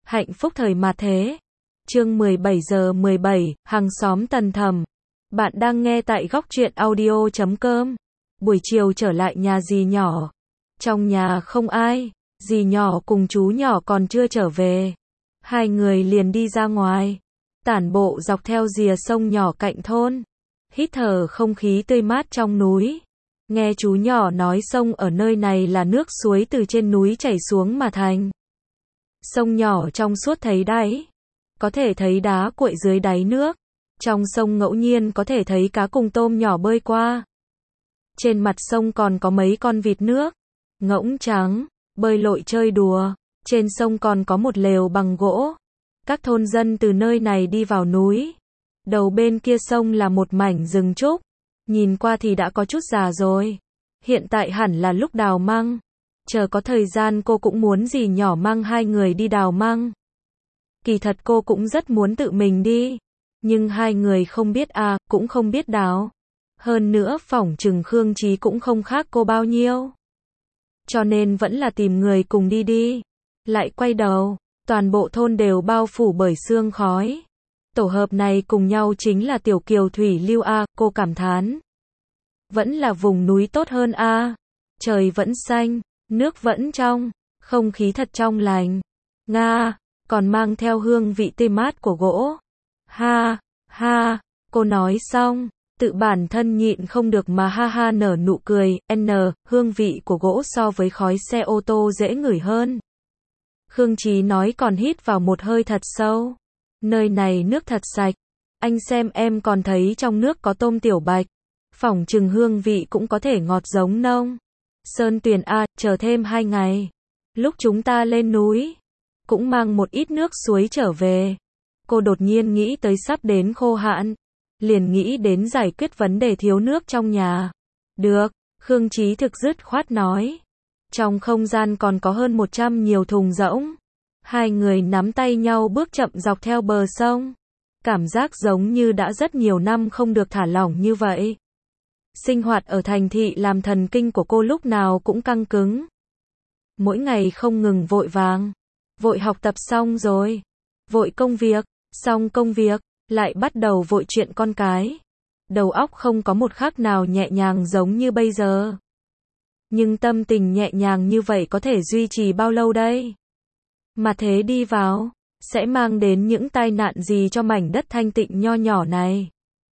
Hạnh phúc thời mạt thế. Chương 17:17, hàng xóm Tần Thẩm. Bạn đang nghe tại góc truyện audio.com. Buổi chiều trở lại nhà dì nhỏ. Trong nhà không ai, dì nhỏ cùng chú nhỏ còn chưa trở về. Hai người liền đi ra ngoài, tản bộ dọc theo rìa sông nhỏ cạnh thôn, hít thở không khí tươi mát trong núi. Nghe chú nhỏ nói sông ở nơi này là nước suối từ trên núi chảy xuống mà thành. Sông nhỏ trong suốt thấy đáy, có thể thấy đá cuội dưới đáy nước. Trong sông ngẫu nhiên có thể thấy cá cùng tôm nhỏ bơi qua. Trên mặt sông còn có mấy con vịt nước, ngỗng trắng, bơi lội chơi đùa. Trên sông còn có một lều bằng gỗ. Các thôn dân từ nơi này đi vào núi. Đầu bên kia sông là một mảnh rừng trúc. Nhìn qua thì đã có chút già rồi. Hiện tại hẳn là lúc đào măng. Chờ có thời gian cô cũng muốn dì nhỏ mang hai người đi đào măng. Kỳ thật cô cũng rất muốn tự mình đi. Nhưng hai người không biết cũng không biết đào. Hơn nữa phỏng chừng Khương Chí cũng không khác cô bao nhiêu. Cho nên vẫn là tìm người cùng đi. Lại quay đầu, toàn bộ thôn đều bao phủ bởi sương khói. Tổ hợp này cùng nhau chính là Tiểu Kiều Thủy Lưu cô cảm thán. Vẫn là vùng núi tốt hơn Trời vẫn xanh, nước vẫn trong, không khí thật trong lành. Còn mang theo hương vị tươi mát của gỗ. Ha, cô nói xong, tự bản thân nhịn không được mà ha nở nụ cười. Hương vị của gỗ so với khói xe ô tô dễ ngửi hơn. Khương Chí nói còn hít vào một hơi thật sâu. Nơi này nước thật sạch. Anh xem em còn thấy trong nước có tôm tiểu bạch. Phỏng chừng hương vị cũng có thể ngọt giống nông Sơn Tuyền chờ thêm 2 ngày. Lúc chúng ta lên núi, cũng mang một ít nước suối trở về. Cô đột nhiên nghĩ tới sắp đến khô hạn. Liền nghĩ đến giải quyết vấn đề thiếu nước trong nhà. Được, Khương Chí thực dứt khoát nói. Trong không gian còn có hơn 100 nhiều thùng rỗng. Hai người nắm tay nhau bước chậm dọc theo bờ sông. Cảm giác giống như đã rất nhiều năm không được thả lỏng như vậy. Sinh hoạt ở thành thị làm thần kinh của cô lúc nào cũng căng cứng. Mỗi ngày không ngừng vội vàng. Vội học tập xong rồi. Vội công việc, xong công việc, lại bắt đầu vội chuyện con cái. Đầu óc không có một khắc nào nhẹ nhàng giống như bây giờ. Nhưng tâm tình nhẹ nhàng như vậy có thể duy trì bao lâu đây? Mà thế đi vào, sẽ mang đến những tai nạn gì cho mảnh đất thanh tịnh nho nhỏ này?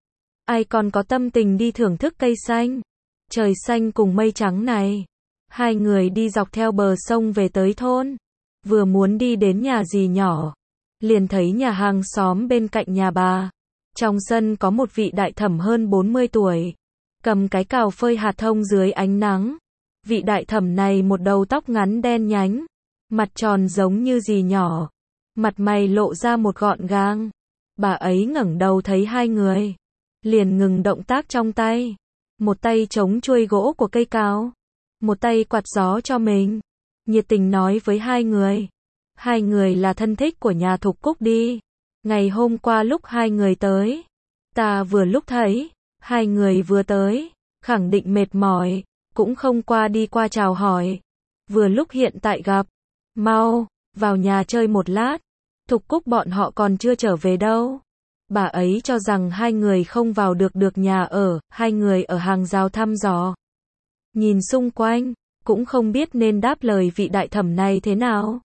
Ai còn có tâm tình đi thưởng thức cây xanh, trời xanh cùng mây trắng này? Hai người đi dọc theo bờ sông về tới thôn. Vừa muốn đi đến nhà dì nhỏ, liền thấy nhà hàng xóm bên cạnh nhà bà. Trong sân có một vị đại thẩm hơn 40 tuổi, cầm cái cào phơi hạt thông dưới ánh nắng. Vị đại thẩm này một đầu tóc ngắn đen nhánh, mặt tròn giống như dì nhỏ, mặt mày lộ ra một gọn gàng. Bà ấy ngẩng đầu thấy hai người, liền ngừng động tác trong tay, một tay chống chuôi gỗ của cây cào, một tay quạt gió cho mình, nhiệt tình nói với hai người. Hai người là thân thích của nhà Thục Cúc đi. Ngày hôm qua lúc hai người tới, ta vừa lúc thấy, hai người vừa tới, khẳng định mệt mỏi, cũng không qua đi qua chào hỏi. Vừa lúc hiện tại gặp, mau, vào nhà chơi một lát, Thục Cúc bọn họ còn chưa trở về đâu. Bà ấy cho rằng hai người không vào được nhà ở, hai người ở hàng rào thăm dò. Nhìn xung quanh, cũng không biết nên đáp lời vị đại thẩm này thế nào.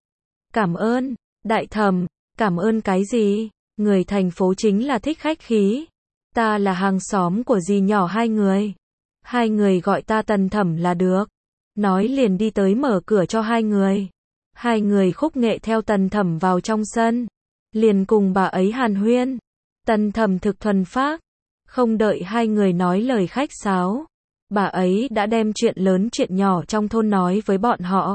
Cảm ơn, đại thẩm, cảm ơn cái gì? Người thành phố chính là thích khách khí. Ta là hàng xóm của dì nhỏ hai người. Hai người gọi ta Tần Thẩm là được. Nói liền đi tới mở cửa cho hai người. Hai người khúc nghệ theo Tần Thẩm vào trong sân. Liền cùng bà ấy hàn huyên. Tần Thẩm thực thuần phác. Không đợi hai người nói lời khách sáo. Bà ấy đã đem chuyện lớn chuyện nhỏ trong thôn nói với bọn họ.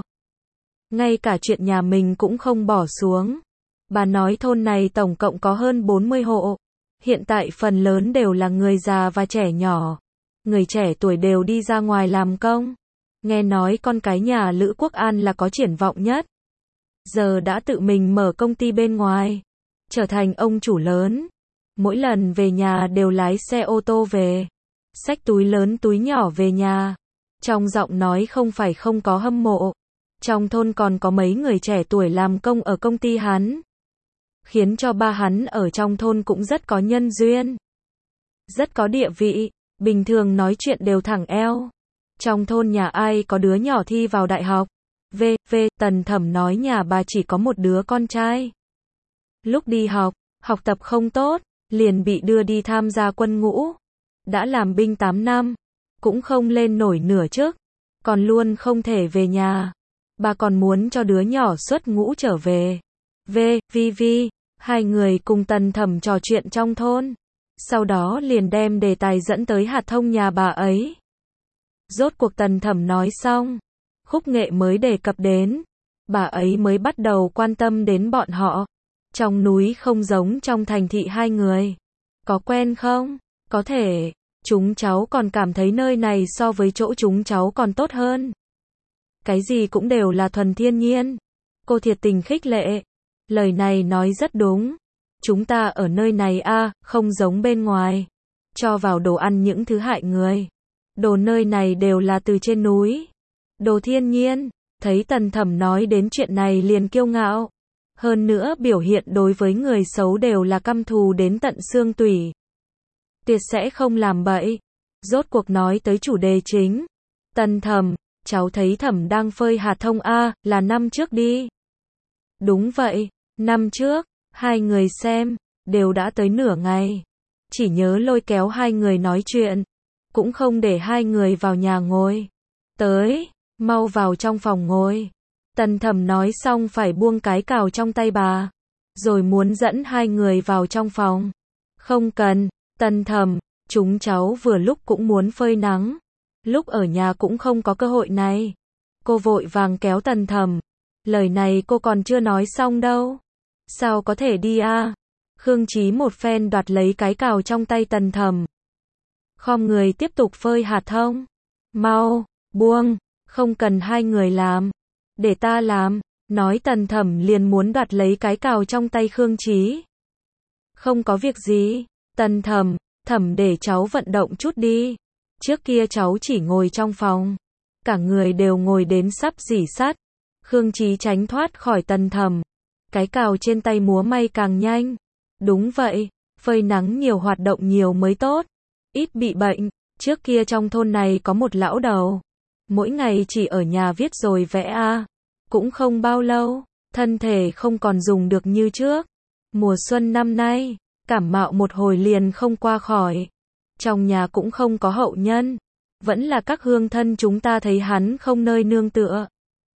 Ngay cả chuyện nhà mình cũng không bỏ xuống. Bà nói thôn này tổng cộng có hơn 40 hộ. Hiện tại phần lớn đều là người già và trẻ nhỏ. Người trẻ tuổi đều đi ra ngoài làm công. Nghe nói con cái nhà Lữ Quốc An là có triển vọng nhất. Giờ đã tự mình mở công ty bên ngoài. Trở thành ông chủ lớn. Mỗi lần về nhà đều lái xe ô tô về. Xách túi lớn túi nhỏ về nhà. Trong giọng nói không phải không có hâm mộ. Trong thôn còn có mấy người trẻ tuổi làm công ở công ty hắn, khiến cho ba hắn ở trong thôn cũng rất có nhân duyên, rất có địa vị, bình thường nói chuyện đều thẳng eo. Trong thôn nhà ai có đứa nhỏ thi vào đại học? Tần Thẩm nói nhà bà chỉ có một đứa con trai. Lúc đi học, học tập không tốt, liền bị đưa đi tham gia quân ngũ. Đã làm binh 8 năm, cũng không lên nổi nửa chức, còn luôn không thể về nhà. Bà còn muốn cho đứa nhỏ xuất ngũ trở về. Hai người cùng Tần Thẩm trò chuyện trong thôn. Sau đó liền đem đề tài dẫn tới hạt thông nhà bà ấy. Rốt cuộc Tần Thẩm nói xong, Khúc Nghệ mới đề cập đến, bà ấy mới bắt đầu quan tâm đến bọn họ. Trong núi không giống trong thành thị hai người. Có quen không? Có thể, chúng cháu còn cảm thấy nơi này so với chỗ chúng cháu còn tốt hơn. Cái gì cũng đều là thuần thiên nhiên. Cô thiệt tình khích lệ. Lời này nói rất đúng. Chúng ta ở nơi này không giống bên ngoài. Cho vào đồ ăn những thứ hại người. Đồ nơi này đều là từ trên núi. Đồ thiên nhiên. Thấy Tần Thẩm nói đến chuyện này liền kiêu ngạo. Hơn nữa biểu hiện đối với người xấu đều là căm thù đến tận xương tủy. Tuyệt sẽ không làm bậy. Rốt cuộc nói tới chủ đề chính. Tần Thẩm, cháu thấy Thẩm đang phơi hạt thông là năm trước đi. Đúng vậy, năm trước, hai người xem, đều đã tới nửa ngày. Chỉ nhớ lôi kéo hai người nói chuyện, cũng không để hai người vào nhà ngồi. Tới, mau vào trong phòng ngồi. Tần Thẩm nói xong phải buông cái cào trong tay bà, rồi muốn dẫn hai người vào trong phòng. Không cần, Tần Thẩm, chúng cháu vừa lúc cũng muốn phơi nắng. Lúc ở nhà cũng không có cơ hội này. Cô vội vàng kéo Tần Thẩm. Lời này cô còn chưa nói xong đâu. Sao có thể đi Khương Chí một phen đoạt lấy cái cào trong tay Tần Thẩm. Khom người tiếp tục phơi hạt thông. Mau, buông, không cần hai người làm. Để ta làm, nói Tần Thẩm liền muốn đoạt lấy cái cào trong tay Khương Chí. Không có việc gì, Tần Thẩm, Thẩm để cháu vận động chút đi. Trước kia cháu chỉ ngồi trong phòng, cả người đều ngồi đến sắp rỉ sắt. Khương Chí tránh thoát khỏi Tần Thẩm. Cái cào trên tay múa may càng nhanh. Đúng vậy, phơi nắng nhiều hoạt động nhiều mới tốt. Ít bị bệnh. Trước kia trong thôn này có một lão đầu. Mỗi ngày chỉ ở nhà viết rồi vẽ cũng không bao lâu, thân thể không còn dùng được như trước. Mùa xuân năm nay, cảm mạo một hồi liền không qua khỏi. Trong nhà cũng không có hậu nhân. Vẫn là các hương thân chúng ta thấy hắn không nơi nương tựa.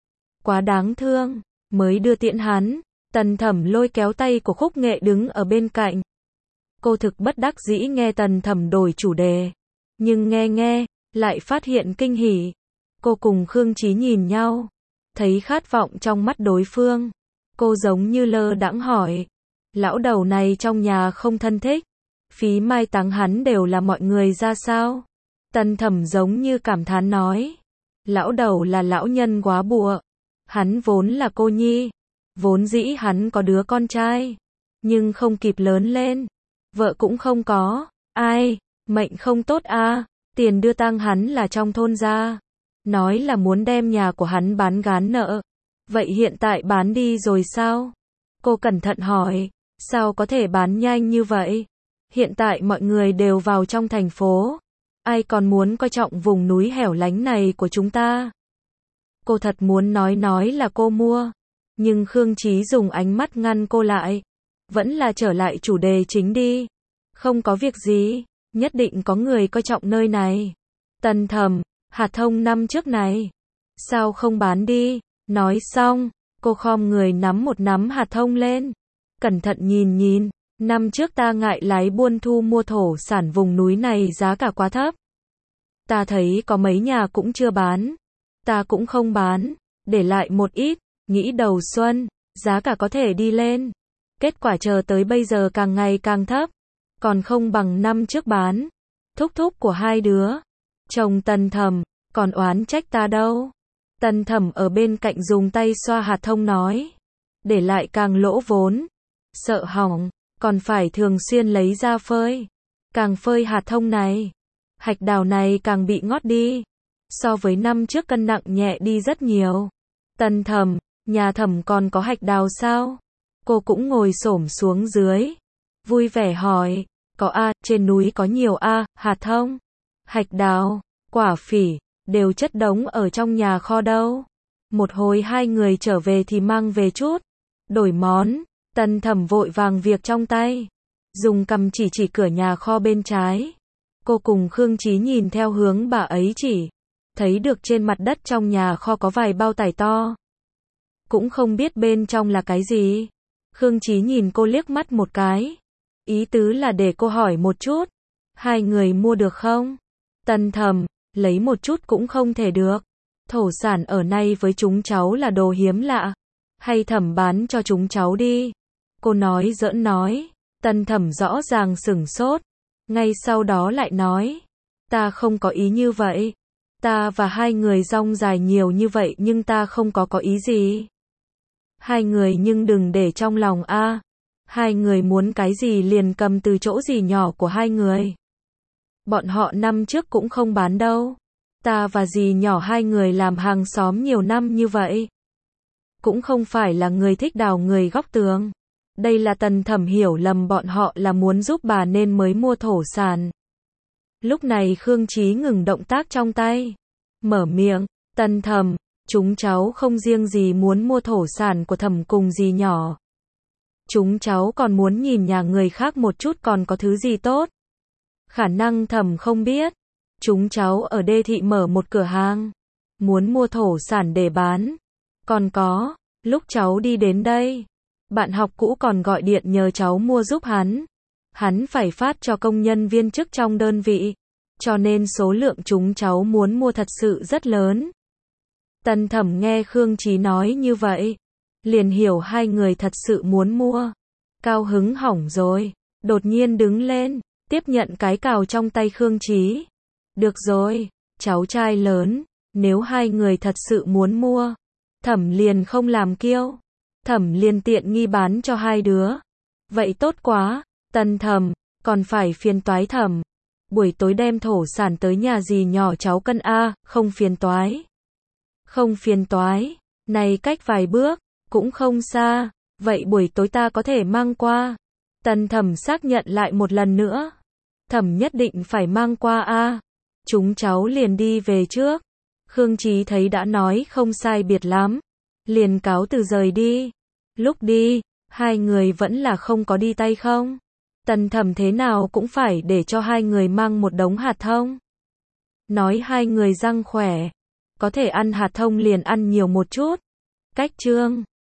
Quá đáng thương, mới đưa tiễn hắn. Tần Thẩm lôi kéo tay của Khúc Nghệ đứng ở bên cạnh. Cô thực bất đắc dĩ nghe Tần Thẩm đổi chủ đề. Nhưng nghe, lại phát hiện kinh hỉ. Cô cùng Khương Chí nhìn nhau. Thấy khát vọng trong mắt đối phương. Cô giống như lơ đãng hỏi. Lão đầu này trong nhà không thân thích. Phí mai táng hắn đều là mọi người ra sao? Tần Thẩm giống như cảm thán nói. Lão đầu là lão nhân quá bụa. Hắn vốn là cô nhi. Vốn dĩ hắn có đứa con trai. Nhưng không kịp lớn lên. Vợ cũng không có. Ai, mệnh không tốt Tiền đưa tang hắn là trong thôn ra. Nói là muốn đem nhà của hắn bán gán nợ. Vậy hiện tại bán đi rồi sao? Cô cẩn thận hỏi. Sao có thể bán nhanh như vậy? Hiện tại mọi người đều vào trong thành phố. Ai còn muốn coi trọng vùng núi hẻo lánh này của chúng ta? Cô thật muốn nói là cô mua. Nhưng Khương Chí dùng ánh mắt ngăn cô lại. Vẫn là trở lại chủ đề chính đi. Không có việc gì. Nhất định có người coi trọng nơi này. Tần Thẩm, hạt thông năm trước này. Sao không bán đi? Nói xong, cô khom người nắm một nắm hạt thông lên. Cẩn thận nhìn. Năm trước ta ngại lái buôn thu mua thổ sản vùng núi này giá cả quá thấp. Ta thấy có mấy nhà cũng chưa bán. Ta cũng không bán. Để lại một ít. Nghĩ đầu xuân, giá cả có thể đi lên. Kết quả chờ tới bây giờ càng ngày càng thấp. Còn không bằng năm trước bán. Thúc của hai đứa. Chồng Tần Thẩm, còn oán trách ta đâu. Tần Thẩm ở bên cạnh dùng tay xoa hạt thông nói. Để lại càng lỗ vốn. Sợ hỏng, còn phải thường xuyên lấy ra phơi. Càng phơi hạt thông này, hạch đào này càng bị ngót đi. So với năm trước cân nặng nhẹ đi rất nhiều. Tần Thầm, nhà Thẩm còn có hạch đào sao? Cô cũng ngồi xổm xuống dưới, vui vẻ hỏi, có a, trên núi có nhiều a, hạt thông, hạch đào, quả phỉ, đều chất đống ở trong nhà kho đâu. Một hồi hai người trở về thì mang về chút, đổi món. Tần Thẩm vội vàng việc trong tay, dùng cầm chỉ chỉ cửa nhà kho bên trái. Cô cùng Khương Chí nhìn theo hướng bà ấy chỉ, thấy được trên mặt đất trong nhà kho có vài bao tải to. Cũng không biết bên trong là cái gì. Khương Chí nhìn cô liếc mắt một cái, ý tứ là để cô hỏi một chút, hai người mua được không? Tần Thẩm, lấy một chút cũng không thể được. Thổ sản ở nay với chúng cháu là đồ hiếm lạ, hay Thẩm bán cho chúng cháu đi. Cô nói giỡn nói. Tần Thẩm rõ ràng sửng sốt, ngay sau đó lại nói, ta không có ý như vậy. Ta và hai người rong dài nhiều như vậy nhưng ta không có ý gì. Hai người nhưng đừng để trong lòng a. Hai người muốn cái gì liền cầm từ chỗ gì nhỏ của hai người. Bọn họ năm trước cũng không bán đâu. Ta và dì nhỏ hai người làm hàng xóm nhiều năm như vậy. Cũng không phải là người thích đào người góc tường. Đây là Tần Thẩm hiểu lầm bọn họ là muốn giúp bà nên mới mua thổ sản. Lúc này Khương Chí ngừng động tác trong tay, mở miệng, Tần Thẩm, chúng cháu không riêng gì muốn mua thổ sản của Thẩm cùng dì nhỏ. Chúng cháu còn muốn nhìn nhà người khác một chút còn có thứ gì tốt. Khả năng Thẩm không biết, chúng cháu ở đê thị mở một cửa hàng, muốn mua thổ sản để bán. Còn có, lúc cháu đi đến đây, bạn học cũ còn gọi điện nhờ cháu mua giúp hắn. Hắn phải phát cho công nhân viên chức trong đơn vị, cho nên số lượng chúng cháu muốn mua thật sự rất lớn. Tần Thẩm nghe Khương Chí nói như vậy, liền hiểu hai người thật sự muốn mua. Cao hứng hỏng rồi, đột nhiên đứng lên, tiếp nhận cái cào trong tay Khương Chí. Được rồi, cháu trai lớn, nếu hai người thật sự muốn mua, Thẩm liền không làm kiêu. Thẩm liền tiện nghi bán cho hai đứa. Vậy tốt quá. Tần Thẩm, còn phải phiền toái Thẩm. Buổi tối đem thổ sản tới nhà dì nhỏ cháu cân a, không phiền toái. Không phiền toái, này cách vài bước, cũng không xa. Vậy buổi tối ta có thể mang qua. Tần Thẩm xác nhận lại một lần nữa. Thẩm nhất định phải mang qua a. Chúng cháu liền đi về trước. Khương Chí thấy đã nói không sai biệt lắm, liền cáo từ rời đi. Lúc đi, hai người vẫn là không có đi tay không. Tần Thẩm thế nào cũng phải để cho hai người mang một đống hạt thông. Nói hai người răng khỏe, có thể ăn hạt thông liền ăn nhiều một chút. Cách chương